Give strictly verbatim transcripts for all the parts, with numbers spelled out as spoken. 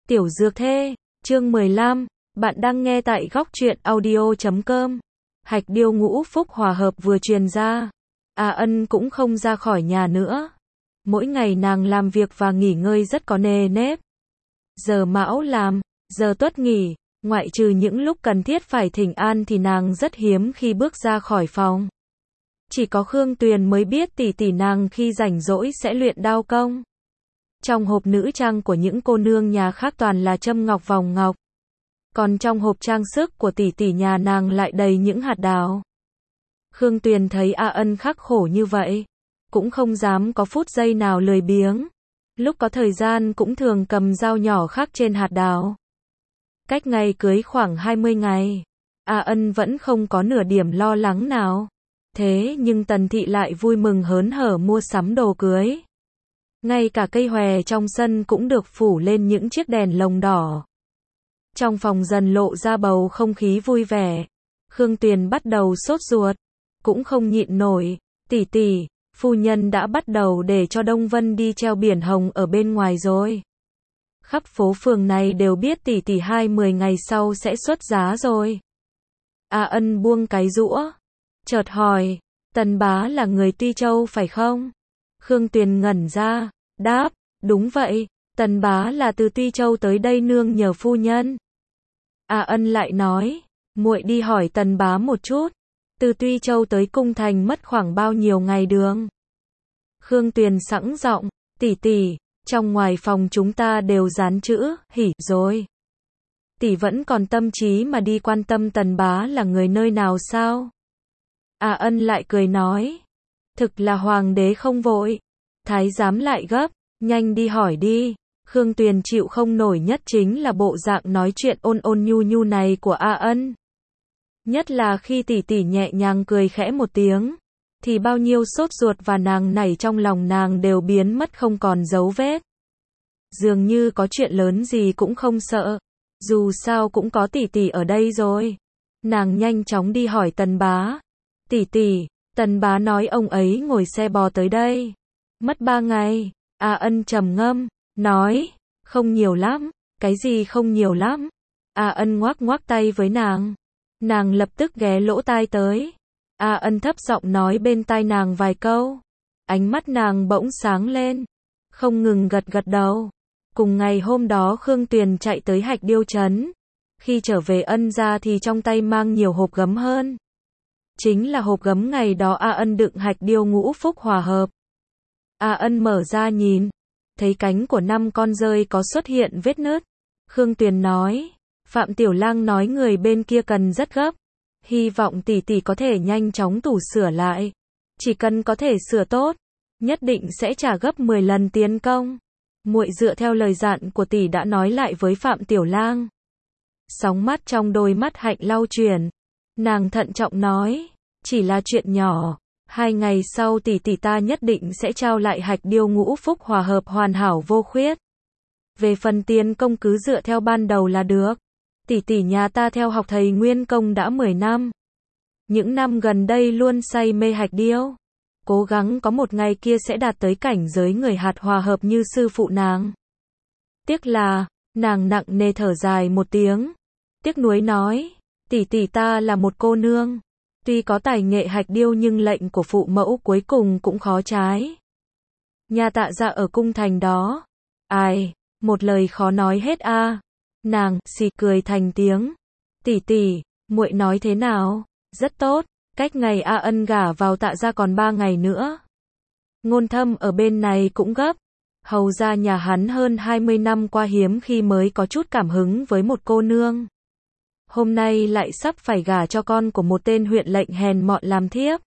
Tiểu Dược Thê, chương mười lăm, bạn đang nghe tại góc truyện audio chấm com. Hạch điêu ngũ phúc hòa hợp vừa truyền ra. A Ân cũng không ra khỏi nhà nữa. Mỗi ngày nàng làm việc và nghỉ ngơi rất có nề nếp. Giờ mão làm, giờ tuất nghỉ, ngoại trừ những lúc cần thiết phải thỉnh an thì nàng rất hiếm khi bước ra khỏi phòng. Chỉ có Khương Tuyền mới biết tỷ tỷ nàng khi rảnh rỗi sẽ luyện đao công. Trong hộp nữ trang của những cô nương nhà khác toàn là châm ngọc vòng ngọc. Còn trong hộp trang sức của tỷ tỷ nhà nàng lại đầy những hạt đào. Khương Tuyền thấy A Ân khắc khổ như vậy, cũng không dám có phút giây nào lười biếng. Lúc có thời gian cũng thường cầm dao nhỏ khắc trên hạt đào. Cách ngày cưới khoảng hai mươi ngày, A Ân vẫn không có nửa điểm lo lắng nào. Thế nhưng Tần Thị lại vui mừng hớn hở mua sắm đồ cưới. Ngay cả cây hòe trong sân cũng được phủ lên những chiếc đèn lồng đỏ. Trong phòng dần lộ ra bầu không khí vui vẻ. Khương Tuyền bắt đầu sốt ruột, cũng không nhịn nổi. Tỷ tỷ, phu nhân đã bắt đầu để cho Đông Vân đi treo biển hồng ở bên ngoài rồi. Khắp phố phường này đều biết tỷ tỷ hai mươi ngày sau sẽ xuất giá rồi. A Ân buông cái giũa, chợt hỏi, Tần bá là người Tuy Châu phải không? Khương Tuyền ngẩn ra, đáp, đúng vậy, Tần bá là từ Tuy Châu tới đây nương nhờ phu nhân. A Ân lại nói, muội đi hỏi Tần bá một chút, từ Tuy Châu tới Cung Thành mất khoảng bao nhiêu ngày đường? Khương Tuyền sẵn giọng, tỷ tỷ, trong ngoài phòng chúng ta đều dán chữ, hỉ rồi. Tỷ vẫn còn tâm trí mà đi quan tâm Tần bá là người nơi nào sao? A Ân lại cười nói, thực là hoàng đế không vội, thái giám lại gấp, nhanh đi hỏi đi. Khương Tuyền chịu không nổi nhất chính là bộ dạng nói chuyện ôn ôn nhu nhu này của A Ân. Nhất là khi tỷ tỷ nhẹ nhàng cười khẽ một tiếng, thì bao nhiêu sốt ruột và nàng nảy trong lòng nàng đều biến mất không còn dấu vết. Dường như có chuyện lớn gì cũng không sợ, dù sao cũng có tỷ tỷ ở đây rồi. Nàng nhanh chóng đi hỏi Tần bá. Tỷ tỷ, Tần bá nói ông ấy ngồi xe bò tới đây. Mất ba ngày. A Ân trầm ngâm, nói, không nhiều lắm. Cái gì không nhiều lắm? A Ân ngoác ngoác tay với nàng. Nàng lập tức ghé lỗ tai tới. A Ân thấp giọng nói bên tai nàng vài câu. Ánh mắt nàng bỗng sáng lên, không ngừng gật gật đầu. Cùng ngày hôm đó Khương Tuyền chạy tới Hạch Điêu Trấn. Khi trở về Ân gia thì trong tay mang nhiều hộp gấm hơn. Chính là hộp gấm ngày đó A Ân đựng hạch điêu ngũ phúc hòa hợp. A Ân mở ra nhìn, thấy cánh của năm con rơi có xuất hiện vết nứt. Khương Tuyền nói, Phạm Tiểu Lang nói người bên kia cần rất gấp. Hy vọng tỷ tỷ có thể nhanh chóng tủ sửa lại. Chỉ cần có thể sửa tốt, nhất định sẽ trả gấp mười lần tiền công. Muội dựa theo lời dặn của tỷ đã nói lại với Phạm Tiểu Lang. Sóng mắt trong đôi mắt Hạnh lau chuyển. Nàng thận trọng nói, chỉ là chuyện nhỏ, hai ngày sau tỷ tỷ ta nhất định sẽ trao lại hạch điêu ngũ phúc hòa hợp hoàn hảo vô khuyết. Về phần tiền công cứ dựa theo ban đầu là được. Tỷ tỷ nhà ta theo học thầy Nguyên Công đã mười năm. Những năm gần đây luôn say mê hạch điêu. Cố gắng có một ngày kia sẽ đạt tới cảnh giới người hạt hòa hợp như sư phụ nàng. Tiếc là, nàng nặng nề thở dài một tiếng. Tiếc nuối nói, tỷ tỷ ta là một cô nương. Tuy có tài nghệ hạch điêu nhưng lệnh của phụ mẫu cuối cùng cũng khó trái. Nhà Tạ gia ở Cung Thành đó. Ai, một lời khó nói hết a. À. Nàng xì cười thành tiếng. Tỷ tỷ, muội nói thế nào? Rất tốt, cách ngày A Ân gả vào Tạ gia còn ba ngày nữa. Ngôn Thâm ở bên này cũng gấp. Hầu gia nhà hắn hơn hai mươi năm qua hiếm khi mới có chút cảm hứng với một cô nương. Hôm nay lại sắp phải gả cho con của một tên huyện lệnh hèn mọn làm thiếp.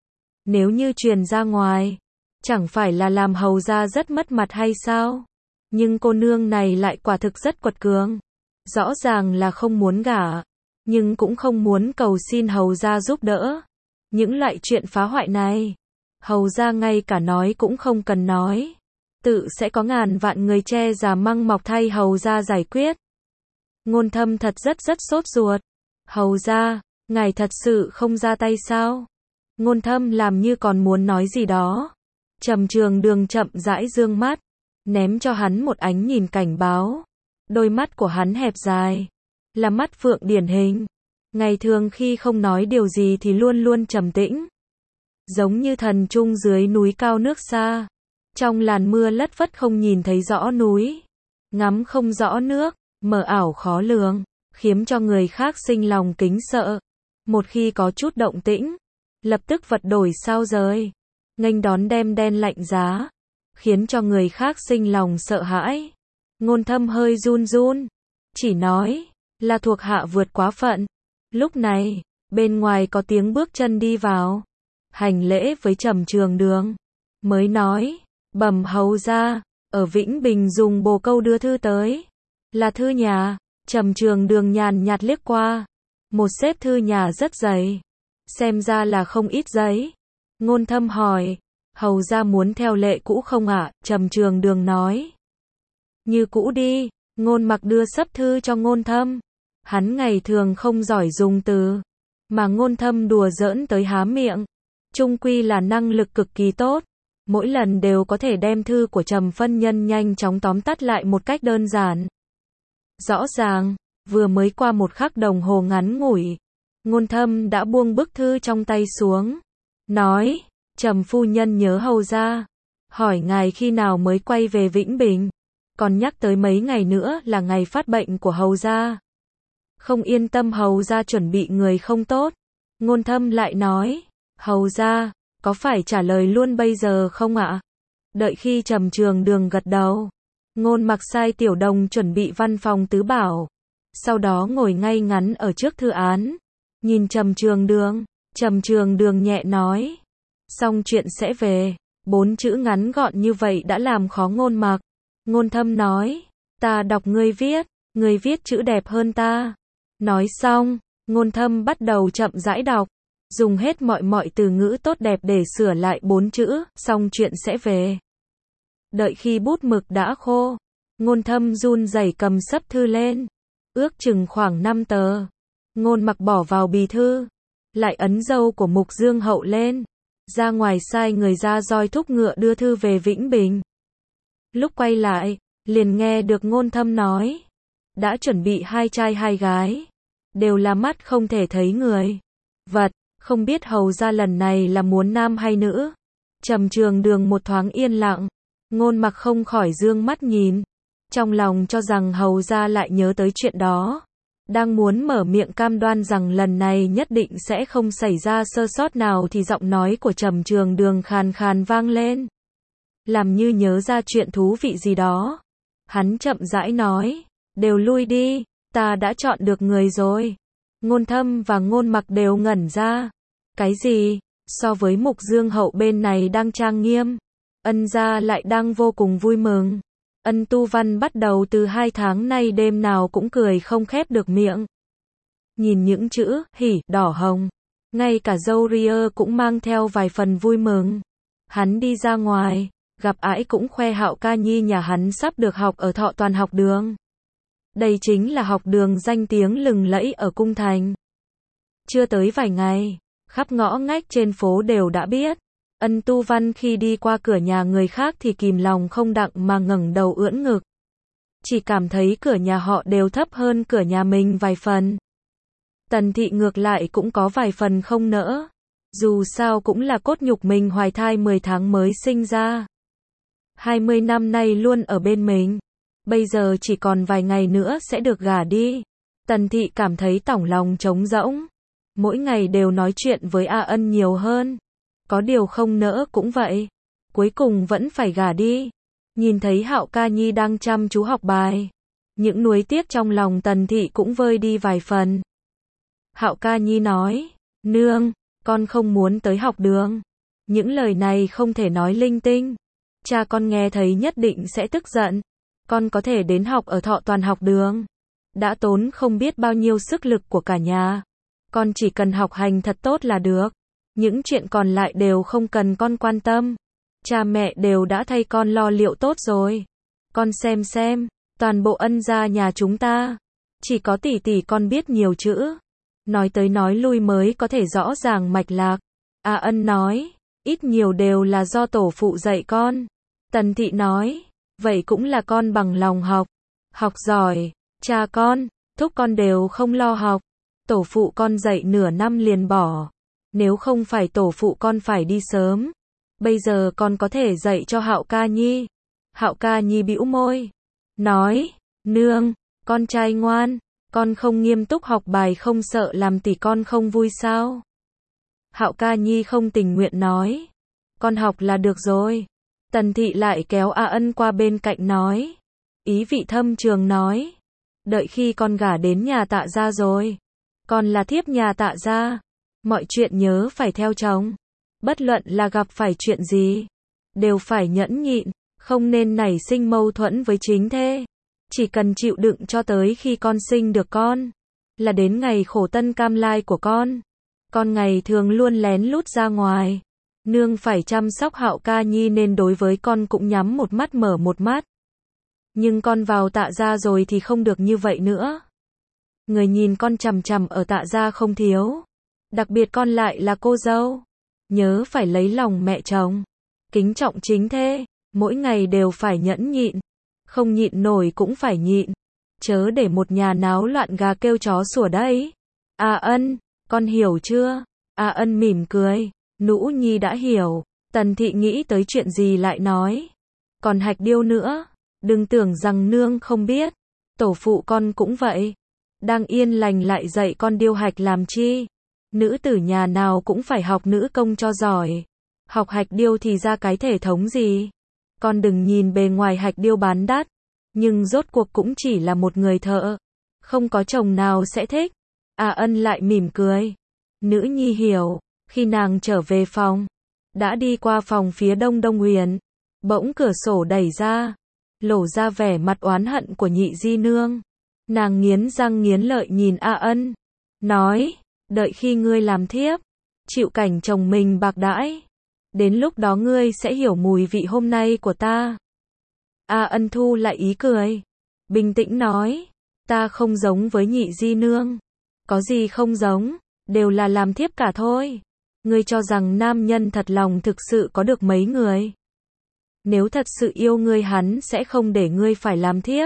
Nếu như truyền ra ngoài, chẳng phải là làm hầu gia rất mất mặt hay sao? Nhưng cô nương này lại quả thực rất quật cường. Rõ ràng là không muốn gả, nhưng cũng không muốn cầu xin hầu gia giúp đỡ. Những loại chuyện phá hoại này, hầu gia ngay cả nói cũng không cần nói. Tự sẽ có ngàn vạn người che già măng mọc thay hầu gia giải quyết. Ngôn Thâm thật rất rất sốt ruột. Hầu gia, ngài thật sự không ra tay sao? Ngôn Thâm làm như còn muốn nói gì đó. Trầm Trường Đường chậm rãi dương mắt, ném cho hắn một ánh nhìn cảnh báo. Đôi mắt của hắn hẹp dài, là mắt phượng điển hình. Ngày thường khi không nói điều gì thì luôn luôn trầm tĩnh. Giống như thần trung dưới núi cao nước xa. Trong làn mưa lất phất không nhìn thấy rõ núi. Ngắm không rõ nước, mờ ảo khó lường, khiến cho người khác sinh lòng kính sợ. Một khi có chút động tĩnh, lập tức vật đổi sao rời. Nghênh đón đêm đen lạnh giá, khiến cho người khác sinh lòng sợ hãi. Ngôn Thâm hơi run run, chỉ nói là thuộc hạ vượt quá phận. Lúc này, bên ngoài có tiếng bước chân đi vào, hành lễ với Trầm Trường Đường, mới nói, bẩm hầu ra, ở Vĩnh Bình dùng bồ câu đưa thư tới. Là thư nhà. Trầm Trường Đường nhàn nhạt liếc qua, một xếp thư nhà rất dày, xem ra là không ít giấy. Ngôn Thâm hỏi, hầu ra muốn theo lệ cũ không ạ? Trầm Trường Đường nói, như cũ đi. Ngôn Mặc đưa sấp thư cho Ngôn Thâm. Hắn ngày thường không giỏi dùng từ, mà Ngôn Thâm đùa giỡn tới há miệng, chung quy là năng lực cực kỳ tốt, mỗi lần đều có thể đem thư của Trầm Phân Nhân nhanh chóng tóm tắt lại một cách đơn giản. Rõ ràng, vừa mới qua một khắc đồng hồ ngắn ngủi, Ngôn Thâm đã buông bức thư trong tay xuống, nói, Trầm phu nhân nhớ hầu ra, hỏi ngài khi nào mới quay về Vĩnh Bình, còn nhắc tới mấy ngày nữa là ngày phát bệnh của hầu ra. Không yên tâm hầu ra chuẩn bị người không tốt. Ngôn Thâm lại nói, hầu ra, có phải trả lời luôn bây giờ không ạ? Đợi khi Trầm Trường Đường gật đầu, Ngôn Mặc sai Tiểu Đồng chuẩn bị văn phòng tứ bảo, sau đó ngồi ngay ngắn ở trước thư án, nhìn Trầm Trường Đường. Trầm Trường Đường nhẹ nói, xong chuyện sẽ về. Bốn chữ ngắn gọn như vậy đã làm khó Ngôn Mặc. Ngôn Thâm nói, ta đọc ngươi viết, ngươi viết chữ đẹp hơn ta. Nói xong, Ngôn Thâm bắt đầu chậm rãi đọc, dùng hết mọi mọi từ ngữ tốt đẹp để sửa lại bốn chữ, xong chuyện sẽ về. Đợi khi bút mực đã khô, Ngôn Thâm run rẩy cầm sấp thư lên, ước chừng khoảng năm tờ. Ngôn Mặc bỏ vào bì thư, lại ấn dâu của Mục Dương Hậu lên, ra ngoài sai người ra roi thúc ngựa đưa thư về Vĩnh Bình. Lúc quay lại, liền nghe được Ngôn Thâm nói, đã chuẩn bị hai trai hai gái, đều là mắt không thể thấy người. Vật, không biết hầu ra lần này là muốn nam hay nữ. Trầm Trường Đường một thoáng yên lặng, Ngôn Mặc không khỏi dương mắt nhìn, trong lòng cho rằng hầu ra lại nhớ tới chuyện đó, đang muốn mở miệng cam đoan rằng lần này nhất định sẽ không xảy ra sơ sót nào thì giọng nói của Trầm Trường Đường khàn khàn vang lên, làm như nhớ ra chuyện thú vị gì đó. Hắn chậm rãi nói, đều lui đi, ta đã chọn được người rồi. Ngôn Thâm và Ngôn Mặc đều ngẩn ra. Cái gì? So với Mục Dương Hậu bên này đang trang nghiêm, Ân gia lại đang vô cùng vui mừng. Ân Tu Văn bắt đầu từ hai tháng nay đêm nào cũng cười không khép được miệng. Nhìn những chữ hỉ, đỏ hồng, ngay cả dâu ria cũng mang theo vài phần vui mừng. Hắn đi ra ngoài, gặp ải cũng khoe Hạo Ca Nhi nhà hắn sắp được học ở Thọ Toàn học đường. Đây chính là học đường danh tiếng lừng lẫy ở Cung Thành. Chưa tới vài ngày, khắp ngõ ngách trên phố đều đã biết. Ân Tu Văn khi đi qua cửa nhà người khác thì kìm lòng không đặng mà ngẩng đầu ưỡn ngực. Chỉ cảm thấy cửa nhà họ đều thấp hơn cửa nhà mình vài phần. Tần Thị ngược lại cũng có vài phần không nỡ. Dù sao cũng là cốt nhục mình hoài thai mười tháng mới sinh ra. hai mươi năm nay luôn ở bên mình. Bây giờ chỉ còn vài ngày nữa sẽ được gả đi. Tần Thị cảm thấy tỏng lòng trống rỗng. Mỗi ngày đều nói chuyện với A Ân nhiều hơn. Có điều không nỡ cũng vậy. Cuối cùng vẫn phải gả đi. Nhìn thấy Hạo Ca Nhi đang chăm chú học bài. Những nuối tiếc trong lòng Tần Thị cũng vơi đi vài phần. Hạo Ca Nhi nói, nương, con không muốn tới học đường. Những lời này không thể nói linh tinh. Cha con nghe thấy nhất định sẽ tức giận. Con có thể đến học ở Thọ Toàn học đường. Đã tốn không biết bao nhiêu sức lực của cả nhà. Con chỉ cần học hành thật tốt là được. Những chuyện còn lại đều không cần con quan tâm. Cha mẹ đều đã thay con lo liệu tốt rồi. Con xem xem, toàn bộ Ân gia nhà chúng ta, chỉ có tỷ tỷ con biết nhiều chữ. Nói tới nói lui mới có thể rõ ràng mạch lạc. A Ân nói, ít nhiều đều là do tổ phụ dạy con. Tần Thị nói, vậy cũng là con bằng lòng học. Học giỏi, cha con, thúc con đều không lo học. Tổ phụ con dạy nửa năm liền bỏ. Nếu không phải tổ phụ con phải đi sớm, bây giờ con có thể dạy cho Hạo ca nhi. Hạo ca nhi bĩu môi, nói, nương, con trai ngoan, con không nghiêm túc học bài không sợ làm tỷ con không vui sao? Hạo ca nhi không tình nguyện nói, con học là được rồi. Tần thị lại kéo A Ân qua bên cạnh nói, ý vị thâm trường nói, đợi khi con gả đến nhà Tạ gia rồi, con là thiếp nhà Tạ gia, mọi chuyện nhớ phải theo chồng, bất luận là gặp phải chuyện gì, đều phải nhẫn nhịn, không nên nảy sinh mâu thuẫn với chính thê, chỉ cần chịu đựng cho tới khi con sinh được con, là đến ngày khổ tân cam lai của con. Con ngày thường luôn lén lút ra ngoài, nương phải chăm sóc Hạo ca nhi nên đối với con cũng nhắm một mắt mở một mắt. Nhưng con vào Tạ gia rồi thì không được như vậy nữa. Người nhìn con chằm chằm ở Tạ gia không thiếu, đặc biệt con lại là cô dâu, nhớ phải lấy lòng mẹ chồng, kính trọng chính thê, mỗi ngày đều phải nhẫn nhịn, không nhịn nổi cũng phải nhịn, chớ để một nhà náo loạn gà kêu chó sủa đấy. A Ân, con hiểu chưa? A Ân mỉm cười, Nũ nhi đã hiểu. Tần thị nghĩ tới chuyện gì lại nói, còn Hạch Điêu nữa, đừng tưởng rằng nương không biết, tổ phụ con cũng vậy, đang yên lành lại dạy con điêu hạch làm chi? Nữ tử nhà nào cũng phải học nữ công cho giỏi, học Hạch Điêu thì ra cái thể thống gì? Con đừng nhìn bề ngoài Hạch Điêu bán đắt, nhưng rốt cuộc cũng chỉ là một người thợ, không có chồng nào sẽ thích. A Ân lại mỉm cười, nữ nhi hiểu. Khi nàng trở về phòng, đã đi qua phòng phía đông Đông Huyền, bỗng cửa sổ đẩy ra, lộ ra vẻ mặt oán hận của Nhị di nương. Nàng nghiến răng nghiến lợi nhìn A Ân, nói, đợi khi ngươi làm thiếp, chịu cảnh chồng mình bạc đãi, đến lúc đó ngươi sẽ hiểu mùi vị hôm nay của ta. A Ân thu lại ý cười, bình tĩnh nói, ta không giống với Nhị di nương, có gì không giống, đều là làm thiếp cả thôi. Ngươi cho rằng nam nhân thật lòng thực sự có được mấy người? Nếu thật sự yêu ngươi hắn sẽ không để ngươi phải làm thiếp.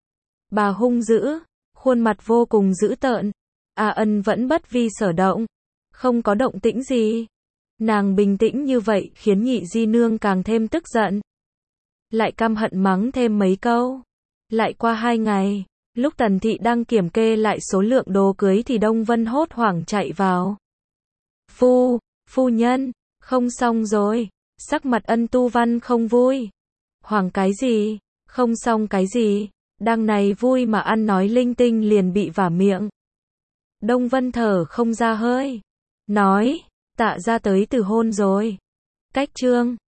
Bà hung dữ, khuôn mặt vô cùng dữ tợn. A Ân vẫn bất vi sở động, không có động tĩnh gì. Nàng bình tĩnh như vậy khiến Nhị di nương càng thêm tức giận, lại căm hận mắng thêm mấy câu. Lại qua hai ngày, lúc Tần thị đang kiểm kê lại số lượng đồ cưới thì Đông Vân hốt hoảng chạy vào. Phu, phu nhân, không xong rồi. Sắc mặt Ân Tu Văn không vui. Hoảng cái gì? Không xong cái gì? Đang này vui mà ăn nói linh tinh liền bị vả miệng. Đông Vân thở không ra hơi, nói, Tạ gia tới từ hôn rồi. Cách chương